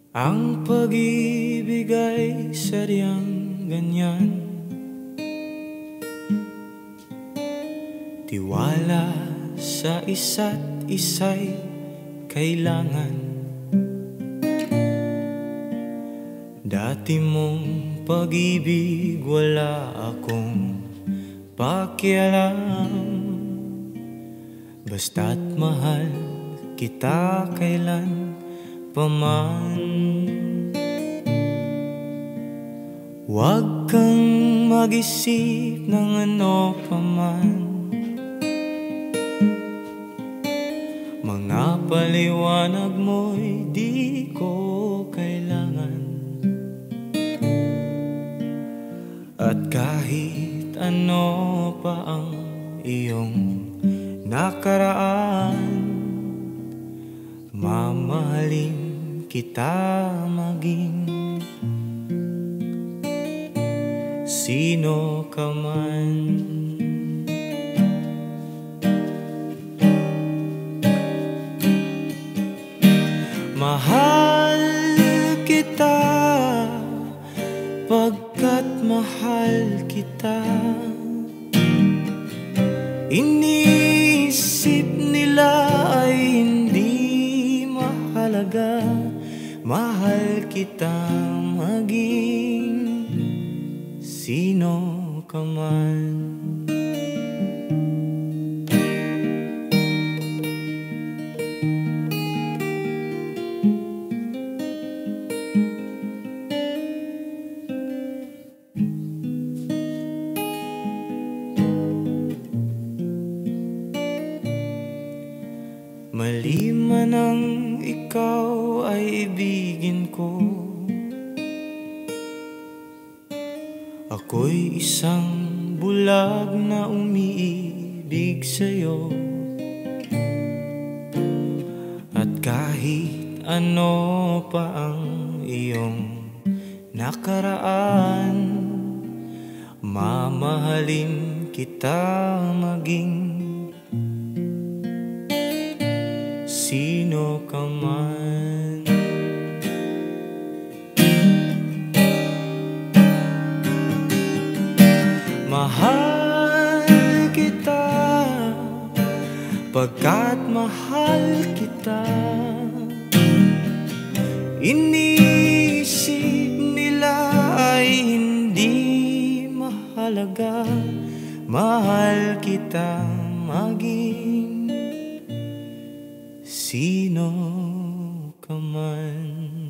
Ang pag-ibig ay sadyang ganyan, tiwala sa isa't isa'y kailangan. Dati mong pag-ibig wala akong pakialam, basta't mahal kita kailan paman. Huwag kang mag-isip ng ano paman, mga paliwanag mo'y di ko kailangan. At kahit ano pa ang iyong nakaraan, mamahalin kita maging sino ka man. Mahal kita pagkat mahal kita. Iniisip nila ay hindi mahalaga, mahal kita maging sino ka man. Mali man ang ikaw ay ibigin ko, ako'y isang bulag na umiibig sa'yo. At kahit ano pa ang iyong nakaraan, mamahalin kita maging sino ka man. Mahal kita pagkat mahal kita. Iniisip nila ay hindi mahalaga, mahal kita maging sino ka man.